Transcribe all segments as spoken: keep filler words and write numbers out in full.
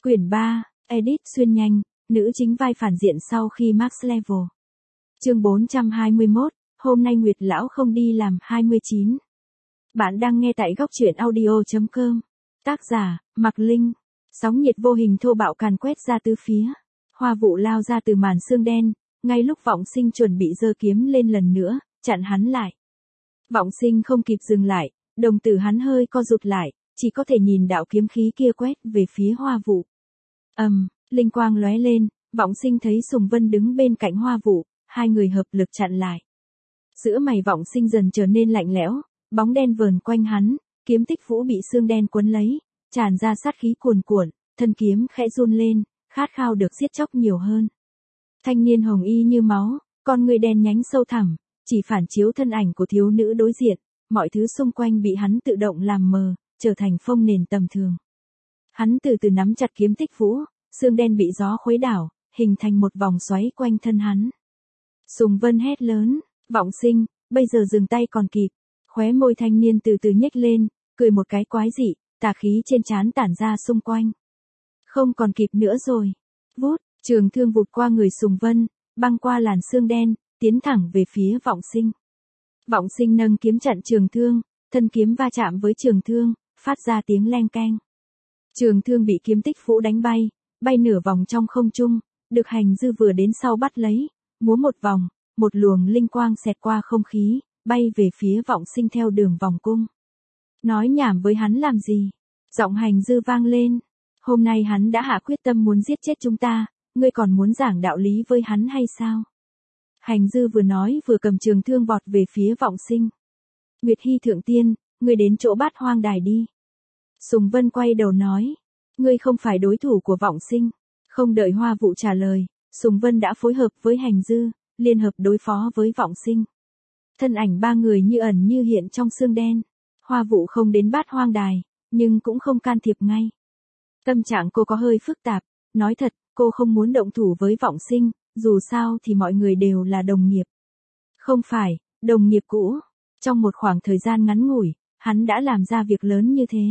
Quyển ba, Edit xuyên nhanh, nữ chính vai phản diện sau khi Max Level. Chương bốn trăm hai mươi mốt, hôm nay Nguyệt Lão không đi làm hai mươi chín. Bạn đang nghe tại góc truyện audio chấm com. Tác giả, Mạc Linh. Sóng nhiệt vô hình thô bạo càn quét ra tứ phía. Hoa Vụ lao ra từ màn sương đen, ngay lúc Vọng Sinh chuẩn bị giơ kiếm lên lần nữa, chặn hắn lại. Vọng Sinh không kịp dừng lại, đồng tử hắn hơi co rụt lại, chỉ có thể nhìn đạo kiếm khí kia quét về phía Hoa Vụ. Ầm, um, linh quang lóe lên, Vọng Sinh thấy Sùng Vân đứng bên cạnh Hoa Vụ, hai người hợp lực chặn lại. Giữa mày Vọng Sinh dần trở nên lạnh lẽo, bóng đen vờn quanh hắn, kiếm Tích Vũ bị xương đen quấn lấy, tràn ra sát khí cuồn cuộn, thân kiếm khẽ run lên, khát khao được giết chóc nhiều hơn. Thanh niên hồng y như máu, con người đen nhánh sâu thẳm, chỉ phản chiếu thân ảnh của thiếu nữ đối diện, mọi thứ xung quanh bị hắn tự động làm mờ, trở thành phông nền tầm thường. Hắn từ từ nắm chặt kiếm Tích Vũ, xương đen bị gió khuấy đảo, hình thành một vòng xoáy quanh thân hắn. Sùng Vân hét lớn, Vọng Sinh, bây giờ dừng tay còn kịp. Khóe môi thanh niên từ từ nhếch lên, cười một cái quái dị, tà khí trên trán tản ra xung quanh. Không còn kịp nữa rồi. Vút, trường thương vụt qua người Sùng Vân, băng qua làn xương đen, tiến thẳng về phía Vọng Sinh. Vọng Sinh nâng kiếm chặn trường thương, thân kiếm va chạm với trường thương, phát ra tiếng leng keng. Trường thương bị kiếm Tích Vũ đánh bay, bay nửa vòng trong không trung, được Hành Dư vừa đến sau bắt lấy, múa một vòng, một luồng linh quang xẹt qua không khí, bay về phía Vọng Sinh theo đường vòng cung. Nói nhảm với hắn làm gì? Giọng Hành Dư vang lên. Hôm nay hắn đã hạ quyết tâm muốn giết chết chúng ta, ngươi còn muốn giảng đạo lý với hắn hay sao? Hành Dư vừa nói vừa cầm trường thương vọt về phía Vọng Sinh. Nguyệt Hy thượng tiên, ngươi đến chỗ Bát Hoang Đài đi. Sùng Vân quay đầu nói, ngươi không phải đối thủ của Vọng Sinh. Không đợi Hoa Vụ trả lời, Sùng Vân đã phối hợp với Hành Dư, liên hợp đối phó với Vọng Sinh. Thân ảnh ba người như ẩn như hiện trong sương đen. Hoa Vụ không đến Bát Hoang Đài, nhưng cũng không can thiệp ngay. Tâm trạng cô có hơi phức tạp, nói thật, cô không muốn động thủ với Vọng Sinh, dù sao thì mọi người đều là đồng nghiệp. Không phải, đồng nghiệp cũ. Trong một khoảng thời gian ngắn ngủi, hắn đã làm ra việc lớn như thế.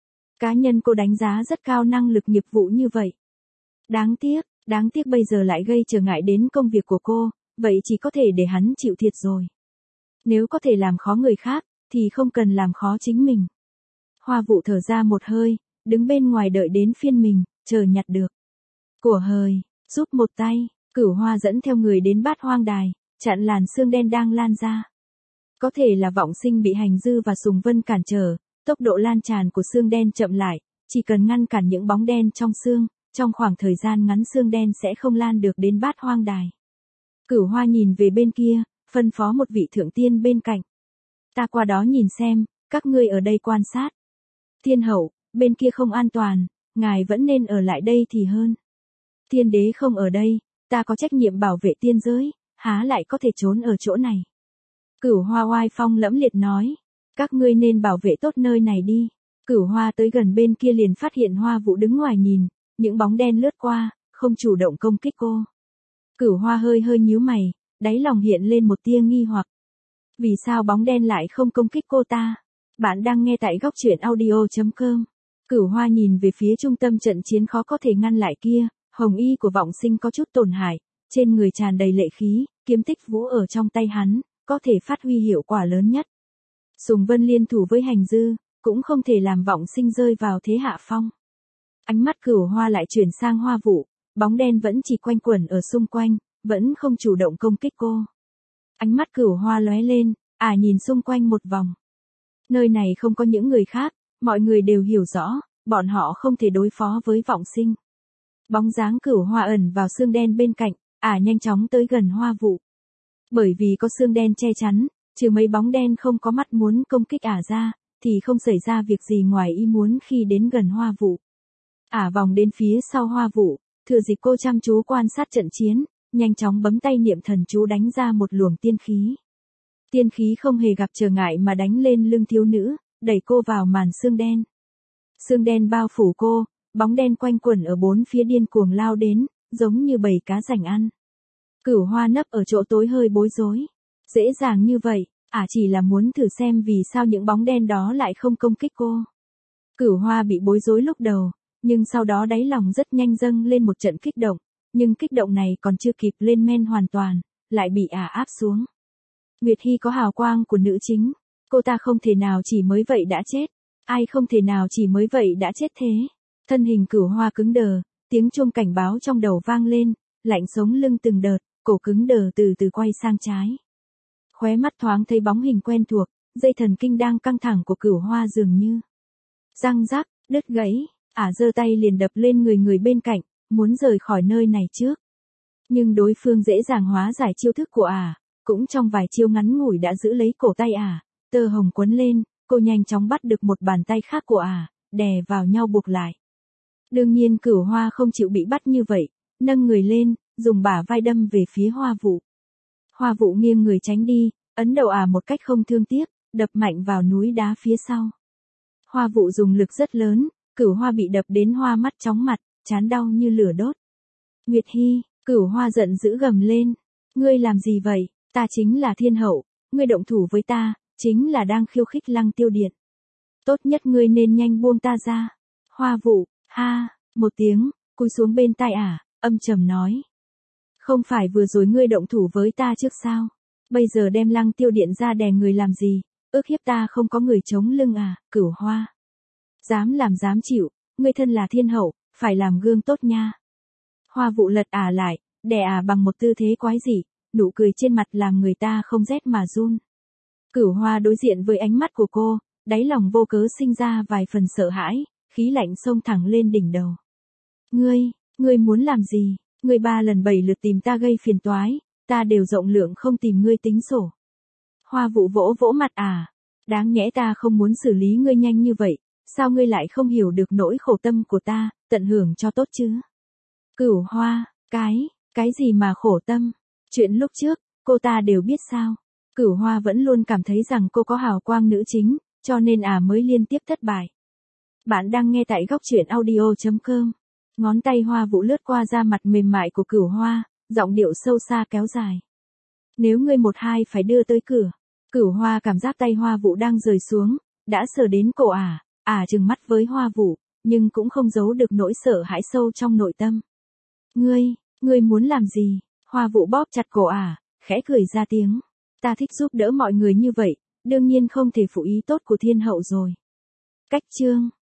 Cá nhân cô đánh giá rất cao năng lực nghiệp vụ như vậy. Đáng tiếc, đáng tiếc bây giờ lại gây trở ngại đến công việc của cô, vậy chỉ có thể để hắn chịu thiệt rồi. Nếu có thể làm khó người khác, thì không cần làm khó chính mình. Hoa Vụ thở ra một hơi, đứng bên ngoài đợi đến phiên mình, chờ nhặt được. Của hời, giúp một tay, Cửu Hoa dẫn theo người đến Bát Hoang Đài, chặn làn sương đen đang lan ra. Có thể là Vọng Sinh bị Hành Dư và Sùng Vân cản trở, tốc độ lan tràn của sương đen chậm lại, chỉ cần ngăn cản những bóng đen trong sương, trong khoảng thời gian ngắn sương đen sẽ không lan được đến Bát Hoang Đài. Cửu Hoa nhìn về bên kia, phân phó một vị thượng tiên bên cạnh. Ta qua đó nhìn xem, các ngươi ở đây quan sát. Thiên hậu, bên kia không an toàn, ngài vẫn nên ở lại đây thì hơn. Thiên đế không ở đây, ta có trách nhiệm bảo vệ tiên giới, há lại có thể trốn ở chỗ này. Cửu Hoa oai phong lẫm liệt nói, các ngươi nên bảo vệ tốt nơi này đi. Cửu Hoa tới gần bên kia liền phát hiện Hoa Vụ đứng ngoài nhìn, những bóng đen lướt qua, không chủ động công kích cô. Cửu Hoa hơi hơi nhíu mày, đáy lòng hiện lên một tia nghi hoặc. Vì sao bóng đen lại không công kích cô ta? Bạn đang nghe tại góc truyện audio chấm com. Cửu Hoa nhìn về phía trung tâm trận chiến khó có thể ngăn lại kia, hồng y của Vọng Sinh có chút tổn hại, trên người tràn đầy lệ khí, kiếm Tích Vũ ở trong tay hắn, có thể phát huy hiệu quả lớn nhất. Sùng Vân liên thủ với Hành Dư, cũng không thể làm Vọng Sinh rơi vào thế hạ phong. Ánh mắt Cửu Hoa lại chuyển sang Hoa Vụ, bóng đen vẫn chỉ quanh quẩn ở xung quanh, vẫn không chủ động công kích cô. Ánh mắt Cửu Hoa lóe lên, à nhìn xung quanh một vòng. Nơi này không có những người khác, mọi người đều hiểu rõ, bọn họ không thể đối phó với Vọng Sinh. Bóng dáng Cửu Hoa ẩn vào xương đen bên cạnh, à nhanh chóng tới gần Hoa Vụ. Bởi vì có xương đen che chắn, trừ mấy bóng đen không có mắt muốn công kích ả ra, thì không xảy ra việc gì ngoài ý muốn khi đến gần Hoa Vụ. Ả vòng đến phía sau Hoa Vụ, thừa dịp cô chăm chú quan sát trận chiến, nhanh chóng bấm tay niệm thần chú đánh ra một luồng tiên khí. Tiên khí không hề gặp trở ngại mà đánh lên lưng thiếu nữ, đẩy cô vào màn sương đen. Sương đen bao phủ cô, bóng đen quanh quẩn ở bốn phía điên cuồng lao đến, giống như bầy cá rảnh ăn. Cửu Hoa nấp ở chỗ tối hơi bối rối. Dễ dàng như vậy, ả chỉ là muốn thử xem vì sao những bóng đen đó lại không công kích cô. Cửu Hoa bị bối rối lúc đầu, nhưng sau đó đáy lòng rất nhanh dâng lên một trận kích động, nhưng kích động này còn chưa kịp lên men hoàn toàn, lại bị ả áp xuống. Nguyệt Hy có hào quang của nữ chính, cô ta không thể nào chỉ mới vậy đã chết, ai không thể nào chỉ mới vậy đã chết thế. Thân hình Cửu Hoa cứng đờ, tiếng chuông cảnh báo trong đầu vang lên, lạnh sống lưng từng đợt, cổ cứng đờ từ từ quay sang trái. Khóe mắt thoáng thấy bóng hình quen thuộc, dây thần kinh đang căng thẳng của Cửu Hoa dường như răng rắc, đứt gãy, ả giơ tay liền đập lên người người bên cạnh, muốn rời khỏi nơi này trước. Nhưng đối phương dễ dàng hóa giải chiêu thức của ả, cũng trong vài chiêu ngắn ngủi đã giữ lấy cổ tay ả, tơ hồng quấn lên, cô nhanh chóng bắt được một bàn tay khác của ả, đè vào nhau buộc lại. Đương nhiên Cửu Hoa không chịu bị bắt như vậy, nâng người lên, dùng bả vai đâm về phía Hoa Vụ. Hoa Vụ nghiêng người tránh đi, ấn đầu ả một cách không thương tiếc, đập mạnh vào núi đá phía sau. Hoa Vụ dùng lực rất lớn, Cửu Hoa bị đập đến hoa mắt chóng mặt, chán đau như lửa đốt. Nguyệt Hy, Cửu Hoa giận dữ gầm lên, ngươi làm gì vậy, ta chính là thiên hậu, ngươi động thủ với ta, chính là đang khiêu khích Lăng Tiêu Điện. Tốt nhất ngươi nên nhanh buông ta ra. Hoa Vụ, ha, một tiếng, cúi xuống bên tai ả, âm trầm nói. Không phải vừa rồi ngươi động thủ với ta trước sao? Bây giờ đem Lăng Tiêu Điện ra đè người làm gì? Ước hiếp ta không có người chống lưng à, Cửu Hoa. Dám làm dám chịu, ngươi thân là thiên hậu, phải làm gương tốt nha. Hoa Vụ lật ả lại, đè ả bằng một tư thế quái dị, nụ cười trên mặt làm người ta không rét mà run. Cửu Hoa đối diện với ánh mắt của cô, đáy lòng vô cớ sinh ra vài phần sợ hãi, khí lạnh xông thẳng lên đỉnh đầu. Ngươi, ngươi muốn làm gì? Ngươi ba lần bảy lượt tìm ta gây phiền toái, ta đều rộng lượng không tìm ngươi tính sổ. Hoa Vụ vỗ vỗ mặt à, đáng nhẽ ta không muốn xử lý ngươi nhanh như vậy, sao ngươi lại không hiểu được nỗi khổ tâm của ta, tận hưởng cho tốt chứ? Cửu Hoa, cái, cái gì mà khổ tâm? Chuyện lúc trước, cô ta đều biết sao? Cửu Hoa vẫn luôn cảm thấy rằng cô có hào quang nữ chính, cho nên à mới liên tiếp thất bại. Bạn đang nghe tại góc truyện audio chấm com. Ngón tay Hoa Vụ lướt qua da mặt mềm mại của Cửu Hoa, giọng điệu sâu xa kéo dài. Nếu ngươi một hai phải đưa tới cửa. Cửu Hoa cảm giác tay Hoa Vụ đang rời xuống, đã sờ đến cổ ả, ả trừng mắt với Hoa Vụ, nhưng cũng không giấu được nỗi sợ hãi sâu trong nội tâm. Ngươi, ngươi muốn làm gì? Hoa Vụ bóp chặt cổ ả, khẽ cười ra tiếng. Ta thích giúp đỡ mọi người như vậy, đương nhiên không thể phụ ý tốt của thiên hậu rồi. Cách chương